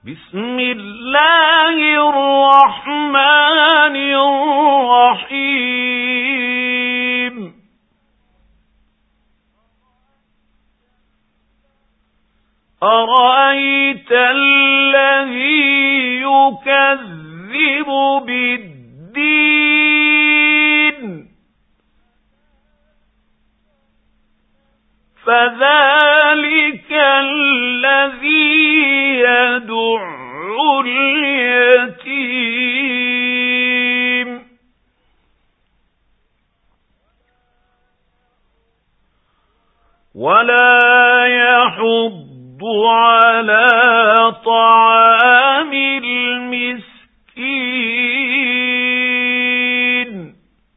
بسم الله الرحمن الرحيم أرأيت الذي يكذب بالدين فذلك الذي يدع اليتيم ولا يحض على طعام المسكين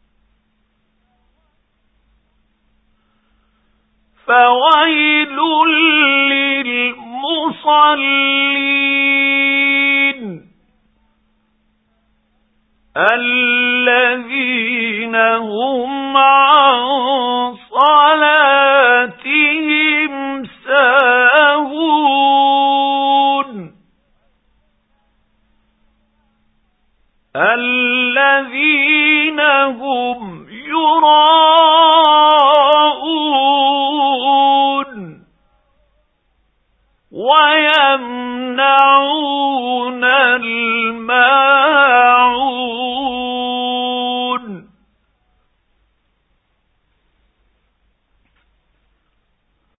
فويل للمصلين الذين هم عن صلاتهم ساهون الذين هم يراءون ويمنعون